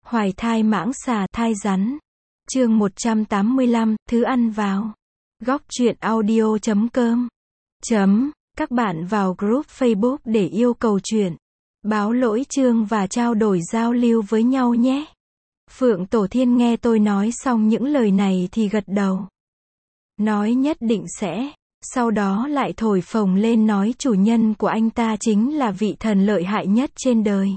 Hoài thai mãng xà, thai rắn. Chương 185, thứ ăn vào. Góc truyện audio.com. Các bạn vào group Facebook để yêu cầu chuyện, báo lỗi chương và trao đổi giao lưu với nhau nhé. Phượng Tổ Thiên nghe tôi nói xong những lời này thì gật đầu. Nói nhất định sẽ. Sau đó lại thổi phồng lên nói chủ nhân của anh ta chính là vị thần lợi hại nhất trên đời.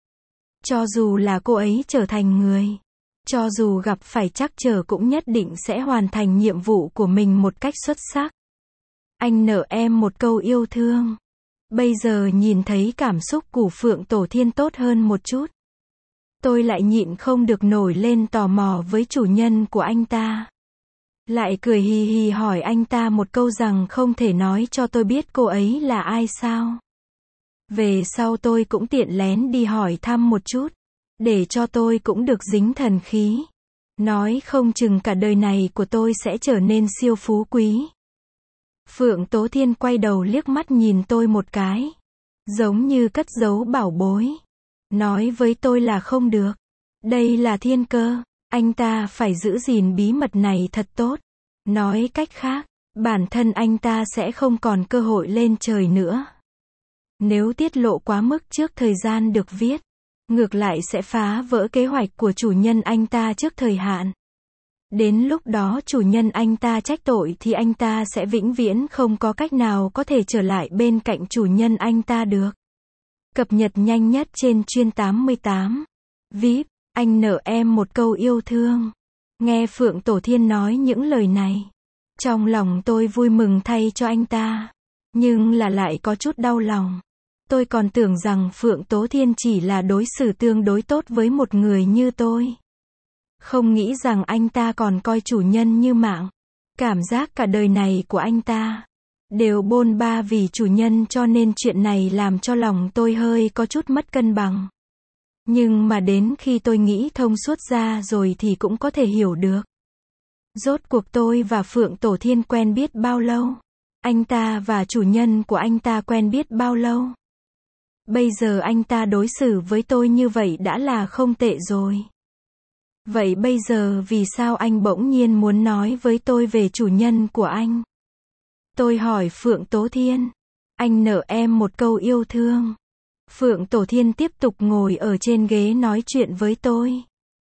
Cho dù là cô ấy trở thành người, cho dù gặp phải trắc trở cũng nhất định sẽ hoàn thành nhiệm vụ của mình một cách xuất sắc. Anh nợ em một câu yêu thương. Bây giờ nhìn thấy cảm xúc của Phượng Tổ Thiên tốt hơn một chút, tôi lại nhịn không được nổi lên tò mò với chủ nhân của anh ta. Lại cười hì hì hỏi anh ta một câu rằng không thể nói cho tôi biết cô ấy là ai sao. Về sau tôi cũng tiện lén đi hỏi thăm một chút, để cho tôi cũng được dính thần khí. Nói không chừng cả đời này của tôi sẽ trở nên siêu phú quý. Phượng Tố Thiên quay đầu liếc mắt nhìn tôi một cái, giống như cất giấu bảo bối. Nói với tôi là không được. Đây là thiên cơ, anh ta phải giữ gìn bí mật này thật tốt. Nói cách khác, bản thân anh ta sẽ không còn cơ hội lên trời nữa. Nếu tiết lộ quá mức trước thời gian được viết, ngược lại sẽ phá vỡ kế hoạch của chủ nhân anh ta trước thời hạn. Đến lúc đó chủ nhân anh ta trách tội thì anh ta sẽ vĩnh viễn không có cách nào có thể trở lại bên cạnh chủ nhân anh ta được. Cập nhật nhanh nhất trên chuyên 88. VIP, anh nợ em một câu yêu thương. Nghe Phượng Tổ Thiên nói những lời này, trong lòng tôi vui mừng thay cho anh ta, nhưng là lại có chút đau lòng. Tôi còn tưởng rằng Phượng Tố Thiên chỉ là đối xử tương đối tốt với một người như tôi. Không nghĩ rằng anh ta còn coi chủ nhân như mạng. Cảm giác cả đời này của anh ta đều bôn ba vì chủ nhân, cho nên chuyện này làm cho lòng tôi hơi có chút mất cân bằng. Nhưng mà đến khi tôi nghĩ thông suốt ra rồi thì cũng có thể hiểu được. Rốt cuộc tôi và Phượng Tổ Thiên quen biết bao lâu? Anh ta và chủ nhân của anh ta quen biết bao lâu? Bây giờ anh ta đối xử với tôi như vậy đã là không tệ rồi. Vậy bây giờ vì sao anh bỗng nhiên muốn nói với tôi về chủ nhân của anh? Tôi hỏi Phượng Tố Thiên. Anh nợ em một câu yêu thương. Phượng Tổ Thiên tiếp tục ngồi ở trên ghế nói chuyện với tôi.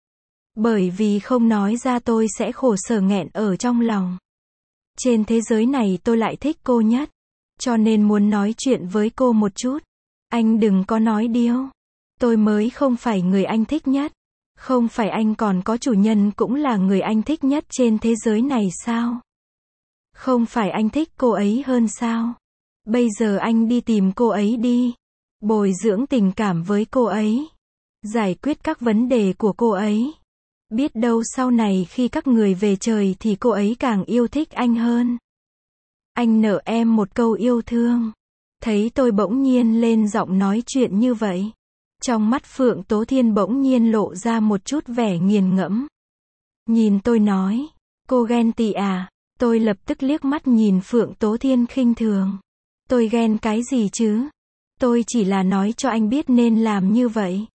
Bởi vì không nói ra tôi sẽ khổ sở nghẹn ở trong lòng. Trên thế giới này tôi lại thích cô nhất, cho nên muốn nói chuyện với cô một chút. Anh đừng có nói điêu. Tôi mới không phải người anh thích nhất. Không phải anh còn có chủ nhân cũng là người anh thích nhất trên thế giới này sao? Không phải anh thích cô ấy hơn sao? Bây giờ anh đi tìm cô ấy đi. Bồi dưỡng tình cảm với cô ấy. Giải quyết các vấn đề của cô ấy. Biết đâu sau này khi các người về trời thì cô ấy càng yêu thích anh hơn. Anh nợ em một câu yêu thương. Thấy tôi bỗng nhiên lên giọng nói chuyện như vậy, trong mắt Phượng Tố Thiên bỗng nhiên lộ ra một chút vẻ nghiền ngẫm. Nhìn tôi nói, cô ghen tị à? Tôi lập tức liếc mắt nhìn Phượng Tố Thiên khinh thường. Tôi ghen cái gì chứ? Tôi chỉ là nói cho anh biết nên làm như vậy.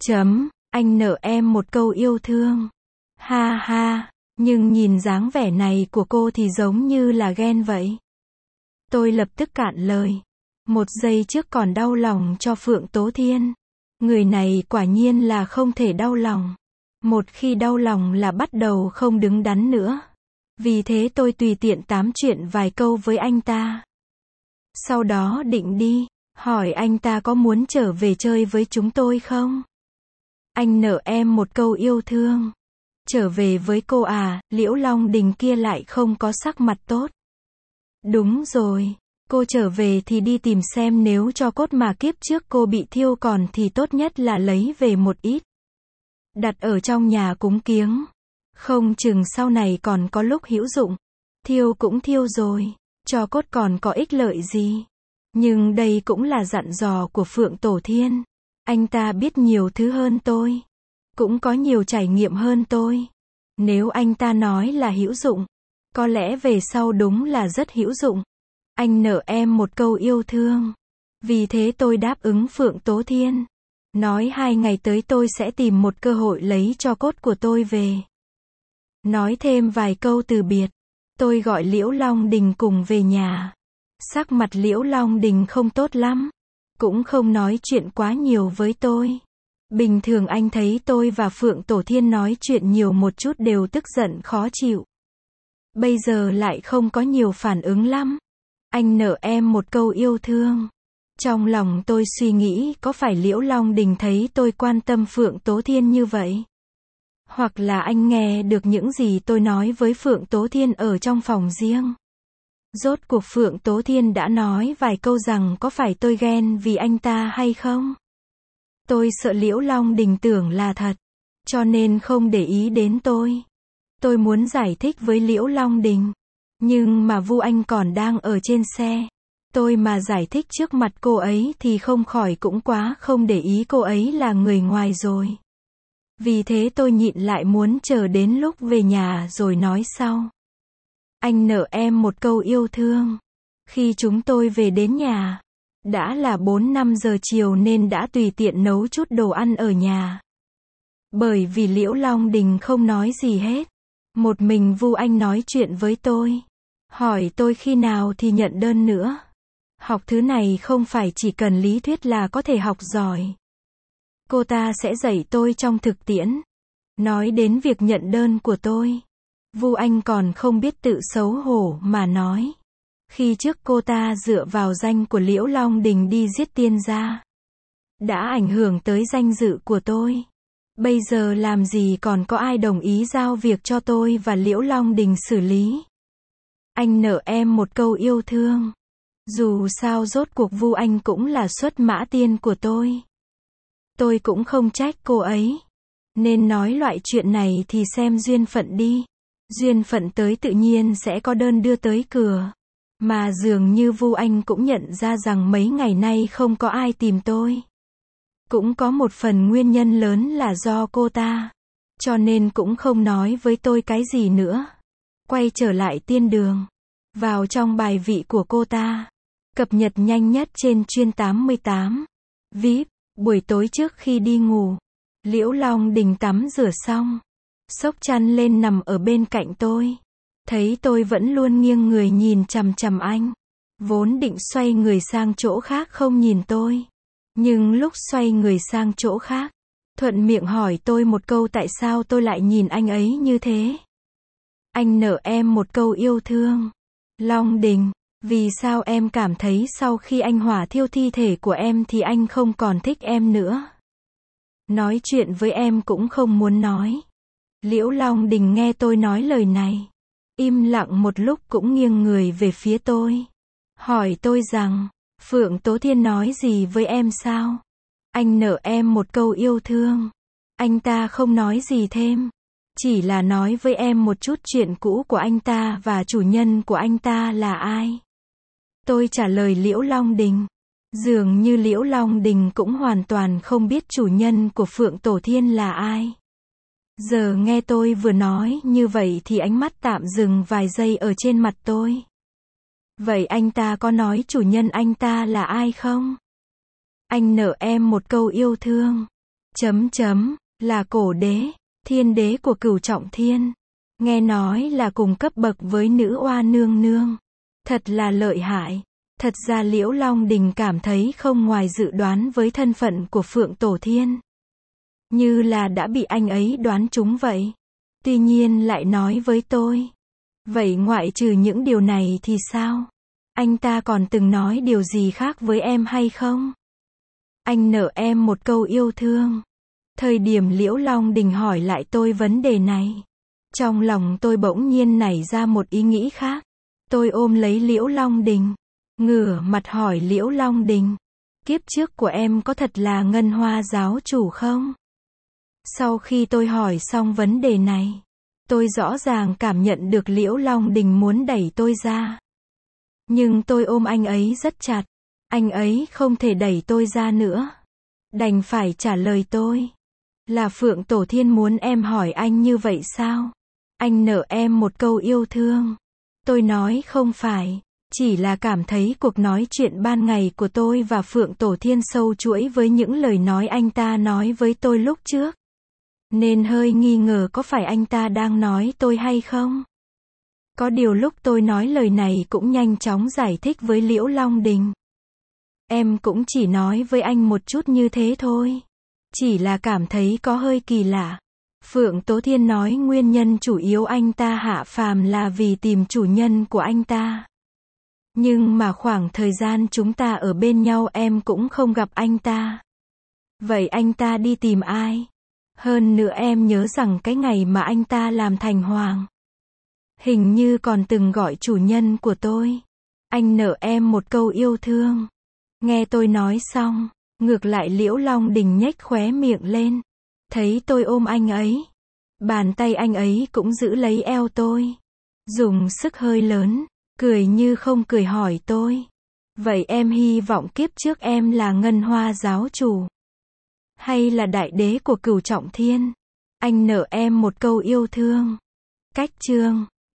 Anh nợ em một câu yêu thương. Ha ha, nhưng nhìn dáng vẻ này của cô thì giống như là ghen vậy. Tôi lập tức cạn lời. Một giây trước còn đau lòng cho Phượng Tố Thiên. Người này quả nhiên là không thể đau lòng. Một khi đau lòng là bắt đầu không đứng đắn nữa. Vì thế tôi tùy tiện tám chuyện vài câu với anh ta. Sau đó định đi, hỏi anh ta có muốn trở về chơi với chúng tôi không? Anh nợ em một câu yêu thương. Trở về với cô à? Liễu Long Đình kia lại không có sắc mặt tốt. Đúng rồi. Cô trở về thì đi tìm xem nếu cho cốt mà kiếp trước cô bị thiêu còn thì tốt nhất là lấy về một ít. Đặt ở trong nhà cúng kiếng. Không chừng sau này còn có lúc hữu dụng. Thiêu cũng thiêu rồi, cho cốt còn có ích lợi gì. Nhưng đây cũng là dặn dò của Phượng Tổ Thiên. Anh ta biết nhiều thứ hơn tôi. Cũng có nhiều trải nghiệm hơn tôi. Nếu anh ta nói là hữu dụng, có lẽ về sau đúng là rất hữu dụng. Anh nợ em một câu yêu thương. Vì thế tôi đáp ứng Phượng Tố Thiên. Nói 2 ngày tới tôi sẽ tìm một cơ hội lấy tro cốt của tôi về. Nói thêm vài câu từ biệt. Tôi gọi Liễu Long Đình cùng về nhà. Sắc mặt Liễu Long Đình không tốt lắm. Cũng không nói chuyện quá nhiều với tôi. Bình thường anh thấy tôi và Phượng Tổ Thiên nói chuyện nhiều một chút đều tức giận khó chịu. Bây giờ lại không có nhiều phản ứng lắm. Anh nợ em một câu yêu thương. Trong lòng tôi suy nghĩ có phải Liễu Long Đình thấy tôi quan tâm Phượng Tố Thiên như vậy? Hoặc là anh nghe được những gì tôi nói với Phượng Tố Thiên ở trong phòng riêng. Rốt cuộc Phượng Tố Thiên đã nói vài câu rằng có phải tôi ghen vì anh ta hay không? Tôi sợ Liễu Long Đình tưởng là thật, cho nên không để ý đến tôi. Tôi muốn giải thích với Liễu Long Đình, nhưng mà Vu Anh còn đang ở trên xe. Tôi mà giải thích trước mặt cô ấy thì không khỏi cũng quá không để ý cô ấy là người ngoài rồi. Vì thế tôi nhịn lại muốn chờ đến lúc về nhà rồi nói sau. Anh nợ em một câu yêu thương. Khi chúng tôi về đến nhà, đã là 4-5 giờ chiều nên đã tùy tiện nấu chút đồ ăn ở nhà. Bởi vì Liễu Long Đình không nói gì hết. Một mình Vu Anh nói chuyện với tôi. Hỏi tôi khi nào thì nhận đơn nữa. Học thứ này không phải chỉ cần lý thuyết là có thể học giỏi. Cô ta sẽ dạy tôi trong thực tiễn. Nói đến việc nhận đơn của tôi, Vu Anh còn không biết tự xấu hổ mà nói. Khi trước cô ta dựa vào danh của Liễu Long Đình đi giết tiên gia. Đã ảnh hưởng tới danh dự của tôi. Bây giờ làm gì còn có ai đồng ý giao việc cho tôi và Liễu Long Đình xử lý. Anh nợ em một câu yêu thương. Dù sao rốt cuộc Vu Anh cũng là xuất mã tiên của tôi. Tôi cũng không trách cô ấy. Nên nói loại chuyện này thì xem duyên phận đi. Duyên phận tới tự nhiên sẽ có đơn đưa tới cửa. Mà dường như Vu Anh cũng nhận ra rằng mấy ngày nay không có ai tìm tôi. Cũng có một phần nguyên nhân lớn là do cô ta. Cho nên cũng không nói với tôi cái gì nữa. Quay trở lại tiên đường. Vào trong bài vị của cô ta. Cập nhật nhanh nhất trên chuyên 88. VIP. Buổi tối trước khi đi ngủ, Liễu Long Đình tắm rửa xong, xốc chăn lên nằm ở bên cạnh tôi. Thấy tôi vẫn luôn nghiêng người nhìn chằm chằm anh. Vốn định xoay người sang chỗ khác không nhìn tôi. Nhưng lúc xoay người sang chỗ khác, thuận miệng hỏi tôi một câu tại sao tôi lại nhìn anh ấy như thế. Anh nợ em một câu yêu thương. Long Đình, vì sao em cảm thấy sau khi anh hỏa thiêu thi thể của em thì anh không còn thích em nữa? Nói chuyện với em cũng không muốn nói. Liễu Long Đình nghe tôi nói lời này, im lặng một lúc cũng nghiêng người về phía tôi. Hỏi tôi rằng, Phượng Tố Thiên nói gì với em sao? Anh nợ em một câu yêu thương. Anh ta không nói gì thêm. Chỉ là nói với em một chút chuyện cũ của anh ta và chủ nhân của anh ta là ai. Tôi trả lời Liễu Long Đình. Dường như Liễu Long Đình cũng hoàn toàn không biết chủ nhân của Phượng Tổ Thiên là ai. Giờ nghe tôi vừa nói như vậy thì ánh mắt tạm dừng vài giây ở trên mặt tôi. Vậy anh ta có nói chủ nhân anh ta là ai không? Anh nợ em một câu yêu thương. Là cổ đế, thiên đế của Cửu Trọng Thiên. Nghe nói là cùng cấp bậc với nữ oa nương nương. Thật là lợi hại. Thật ra Liễu Long Đình cảm thấy không ngoài dự đoán với thân phận của Phượng Tổ Thiên. Như là đã bị anh ấy đoán trúng vậy. Tuy nhiên lại nói với tôi. Vậy ngoại trừ những điều này thì sao? Anh ta còn từng nói điều gì khác với em hay không? Anh nợ em một câu yêu thương. Thời điểm Liễu Long Đình hỏi lại tôi vấn đề này, trong lòng tôi bỗng nhiên nảy ra một ý nghĩ khác. Tôi ôm lấy Liễu Long Đình, ngửa mặt hỏi Liễu Long Đình, kiếp trước của em có thật là Ngân Hoa giáo chủ không? Sau khi tôi hỏi xong vấn đề này, tôi rõ ràng cảm nhận được Liễu Long Đình muốn đẩy tôi ra. Nhưng tôi ôm anh ấy rất chặt, anh ấy không thể đẩy tôi ra nữa. Đành phải trả lời tôi. Là Phượng Tổ Thiên muốn em hỏi anh như vậy sao? Anh nợ em một câu yêu thương. Tôi nói không phải. Chỉ là cảm thấy cuộc nói chuyện ban ngày của tôi và Phượng Tổ Thiên sâu chuỗi với những lời nói anh ta nói với tôi lúc trước. Nên hơi nghi ngờ có phải anh ta đang nói tôi hay không. Có điều lúc tôi nói lời này cũng nhanh chóng giải thích với Liễu Long Đình. Em cũng chỉ nói với anh một chút như thế thôi. Chỉ là cảm thấy có hơi kỳ lạ. Phượng Tố Thiên nói nguyên nhân chủ yếu anh ta hạ phàm là vì tìm chủ nhân của anh ta. Nhưng mà khoảng thời gian chúng ta ở bên nhau em cũng không gặp anh ta. Vậy anh ta đi tìm ai? Hơn nữa em nhớ rằng cái ngày mà anh ta làm thành hoàng, hình như còn từng gọi chủ nhân của tôi. Anh nợ em một câu yêu thương. Nghe tôi nói xong, ngược lại Liễu Long Đình nhếch khóe miệng lên. Thấy tôi ôm anh ấy. Bàn tay anh ấy cũng giữ lấy eo tôi. Dùng sức hơi lớn, cười như không cười hỏi tôi. Vậy em hy vọng kiếp trước em là Ngân Hoa giáo chủ, hay là đại đế của Cửu Trọng Thiên? Anh nợ em một câu yêu thương. Cách chương